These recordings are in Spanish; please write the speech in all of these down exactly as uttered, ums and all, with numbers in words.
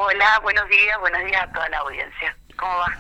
Hola, buenos días, buenos días a toda la audiencia. ¿Cómo va?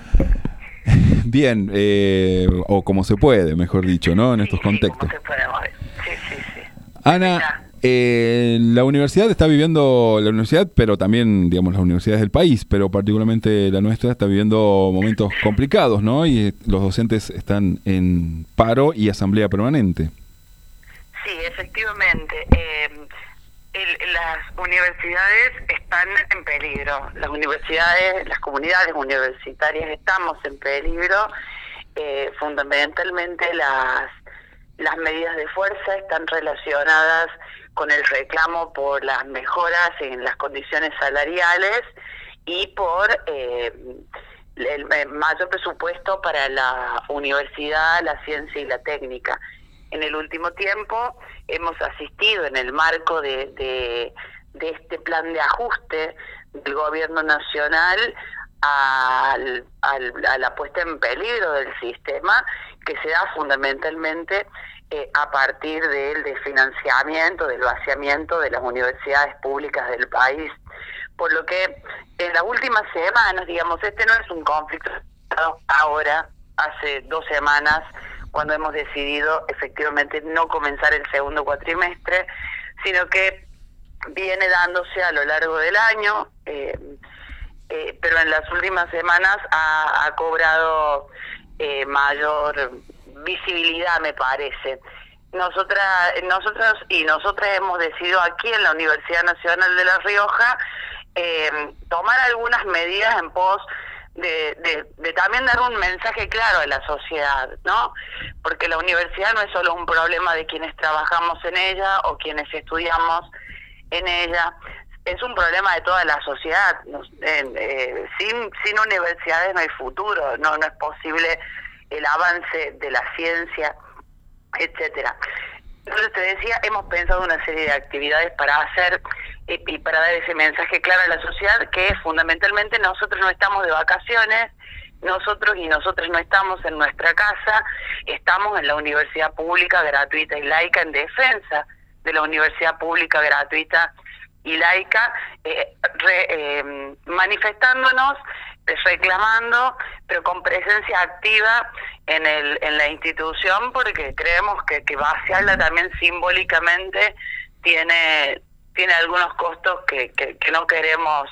Bien, eh, o como se puede, mejor dicho, ¿no? En Sí, estos sí, contextos. como se puede mover. Sí, sí, sí. Ana, eh, la universidad está viviendo, la universidad, pero también, digamos, las universidades del país, pero particularmente la nuestra está viviendo momentos complicados, ¿no? Y eh, los docentes están en paro y asamblea permanente. Sí, efectivamente. Eh, el, las universidades están en peligro. Las universidades, las comunidades universitarias estamos en peligro. Eh, fundamentalmente las las medidas de fuerza están relacionadas con el reclamo por las mejoras en las condiciones salariales y por eh, el mayor presupuesto para la universidad, la ciencia y la técnica. En el último tiempo hemos asistido en el marco de, de, de este plan de ajuste del gobierno nacional al, al, a la puesta en peligro del sistema, que se da fundamentalmente eh, a partir del desfinanciamiento, del vaciamiento de las universidades públicas del país. Por lo que en las últimas semanas, digamos, este no es un conflicto ahora, hace dos semanas, cuando hemos decidido efectivamente no comenzar el segundo cuatrimestre, sino que viene dándose a lo largo del año, eh, eh, pero en las últimas semanas ha, ha cobrado eh, mayor visibilidad, me parece. Nosotras, nosotros y nosotras hemos decidido aquí en la Universidad Nacional de La Rioja eh, tomar algunas medidas en pos De, de, de también dar un mensaje claro a la sociedad, ¿no? Porque la universidad no es solo un problema de quienes trabajamos en ella o quienes estudiamos en ella, es un problema de toda la sociedad. Eh, eh, sin, sin universidades no hay futuro, no, no es posible el avance de la ciencia, etcétera. Entonces te decía, hemos pensado una serie de actividades para hacer eh, y para dar ese mensaje claro a la sociedad, que fundamentalmente nosotros no estamos de vacaciones, nosotros y nosotras no estamos en nuestra casa, estamos en la universidad pública, gratuita y laica, en defensa de la universidad pública, gratuita y laica, eh, re, eh, manifestándonos, reclamando, pero con presencia activa en el en la institución, porque creemos que, que vaciarla también simbólicamente tiene tiene algunos costos que, que, que no queremos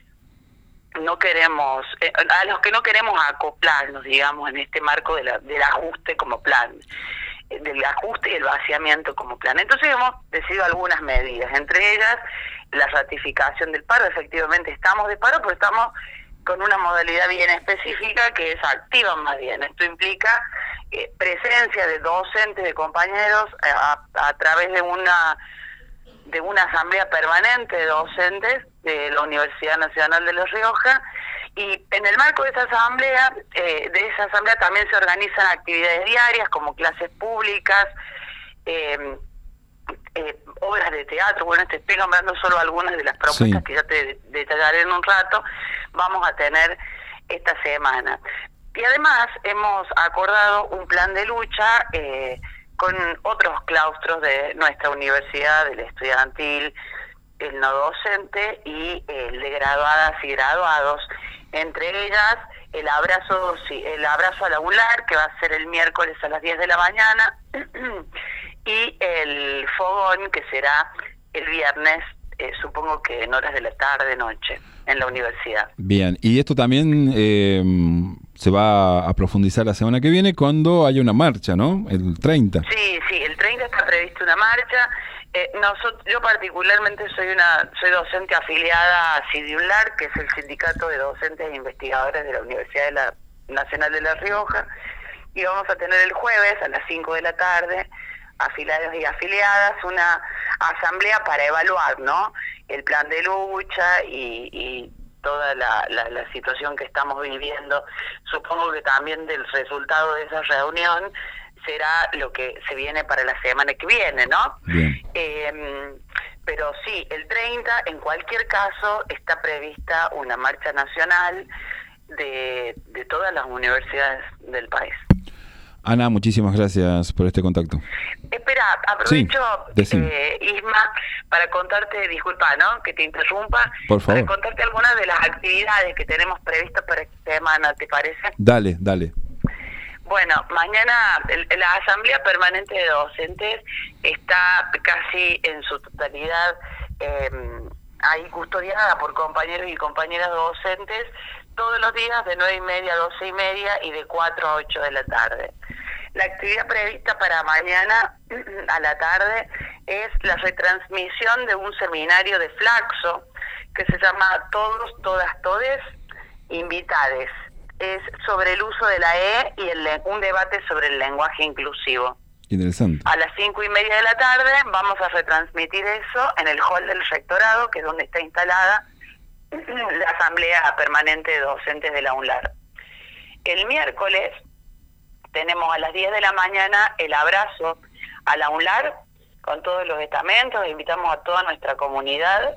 no queremos eh, a los que no queremos acoplarnos, digamos, en este marco de la, del ajuste como plan, del ajuste y el vaciamiento como plan. Entonces hemos decidido algunas medidas, entre ellas la ratificación del paro. Efectivamente estamos de paro, pero estamos con una modalidad bien específica, que es activa más bien. Esto implica eh, presencia de docentes, de compañeros, eh, a, a través de una de una asamblea permanente de docentes de la Universidad Nacional de La Rioja, y en el marco de esa asamblea, eh, de esa asamblea también se organizan actividades diarias como clases públicas, eh, eh, obras de teatro. Bueno, te estoy nombrando solo algunas de las propuestas sí. que ya te detallaré en un rato, vamos a tener esta semana. Y además hemos acordado un plan de lucha eh, con otros claustros de nuestra universidad, del estudiantil, el no docente y el de graduadas y graduados, entre ellas el abrazo el abrazo al aular, que va a ser el miércoles a las diez de la mañana, y el fogón, que será el viernes, eh, supongo que en horas de la tarde, noche, en la universidad. Bien, y esto también eh, se va a profundizar la semana que viene cuando haya una marcha, ¿no? El treinta. Sí, sí, el treinta está prevista una marcha. Eh, nosotros, yo particularmente soy una soy docente afiliada a SIDIUNLAR, que es el Sindicato de Docentes e Investigadores de la Universidad de la Nacional de La Rioja, y vamos a tener el jueves a las cinco de la tarde, afiliados y afiliadas, una asamblea para evaluar, ¿no?, el plan de lucha y, y toda la, la, la situación que estamos viviendo. Supongo que también del resultado de esa reunión será lo que se viene para la semana que viene, ¿no? Eh, pero sí, el treinta, en cualquier caso, está prevista una marcha nacional de, de todas las universidades del país. Ana, muchísimas gracias por este contacto. Espera, aprovecho, sí, eh, Isma, para contarte, disculpa, ¿no? Que te interrumpa. Por favor. Para contarte algunas de las actividades que tenemos previstas para esta semana, ¿te parece? Dale, dale. Bueno, mañana el, la Asamblea Permanente de Docentes está casi en su totalidad eh, ahí custodiada por compañeros y compañeras docentes todos los días de nueve y media a doce y media y de cuatro a ocho de la tarde. La actividad prevista para mañana a la tarde es la retransmisión de un seminario de Flaxo que se llama Todos, Todas, Todes, Invitades. Es sobre el uso de la E y el, un debate sobre el lenguaje inclusivo. Interesante. A las cinco y media de la tarde vamos a retransmitir eso en el hall del rectorado, que es donde está instalada la Asamblea Permanente de Docentes de la UNLAR. El miércoles tenemos a las diez de la mañana el abrazo a la UNLAR con todos los estamentos, invitamos a toda nuestra comunidad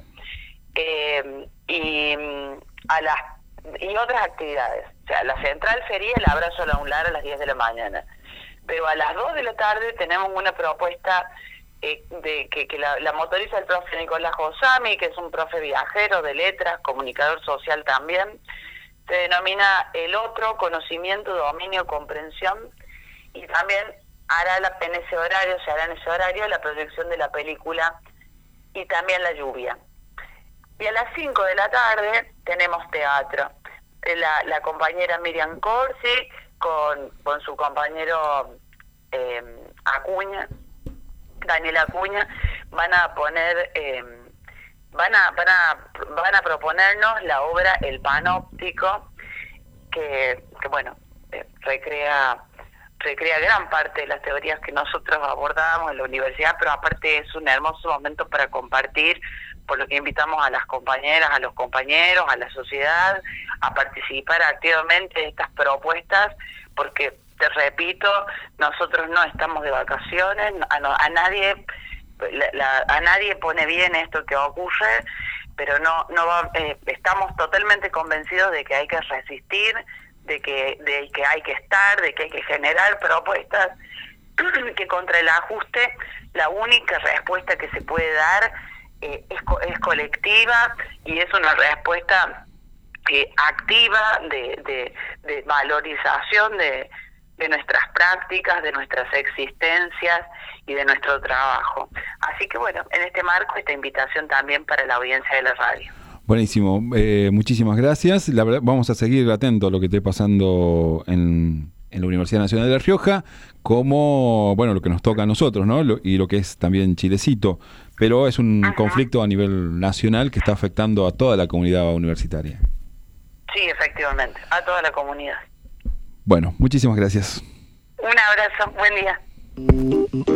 eh, y a las y otras actividades. O sea, la central sería el abrazo a la UNLAR a las diez de la mañana. Pero a las dos de la tarde tenemos una propuesta eh, de que, que la, la motoriza el profe Nicolás Josami, que es un profe viajero de letras, comunicador social también. Se denomina El Otro, Conocimiento, Dominio, Comprensión, y también hará la, en ese horario, se hará en ese horario la proyección de la película y también La Lluvia. Y a las cinco de la tarde tenemos teatro. La, la compañera Miriam Corsi con, con su compañero eh, Acuña, Daniel Acuña, van a poner, eh, van a, van a, van a proponernos la obra El Panóptico, que, que bueno, eh, recrea recrea gran parte de las teorías que nosotros abordamos en la universidad, pero aparte es un hermoso momento para compartir, por lo que invitamos a las compañeras, a los compañeros, a la sociedad, a participar activamente de estas propuestas, porque, te repito, nosotros no estamos de vacaciones, a, no, a nadie la, la, a nadie pone bien esto que ocurre, pero no no va, eh, estamos totalmente convencidos de que hay que resistir, de que de que hay que estar, de que hay que generar propuestas, que contra el ajuste la única respuesta que se puede dar eh, es, es colectiva y es una respuesta eh, activa de, de, de valorización de, de nuestras prácticas, de nuestras existencias y de nuestro trabajo. Así que bueno, en este marco esta invitación también para la audiencia de la radio. Buenísimo, eh, muchísimas gracias. La verdad, vamos a seguir atentos a lo que esté pasando en, en la Universidad Nacional de La Rioja, como, bueno, lo que nos toca a nosotros, ¿no? Lo, y lo que es también Chilecito, pero es un Ajá. conflicto a nivel nacional que está afectando a toda la comunidad universitaria. Sí, efectivamente, a toda la comunidad. Bueno, muchísimas gracias. Un abrazo, buen día.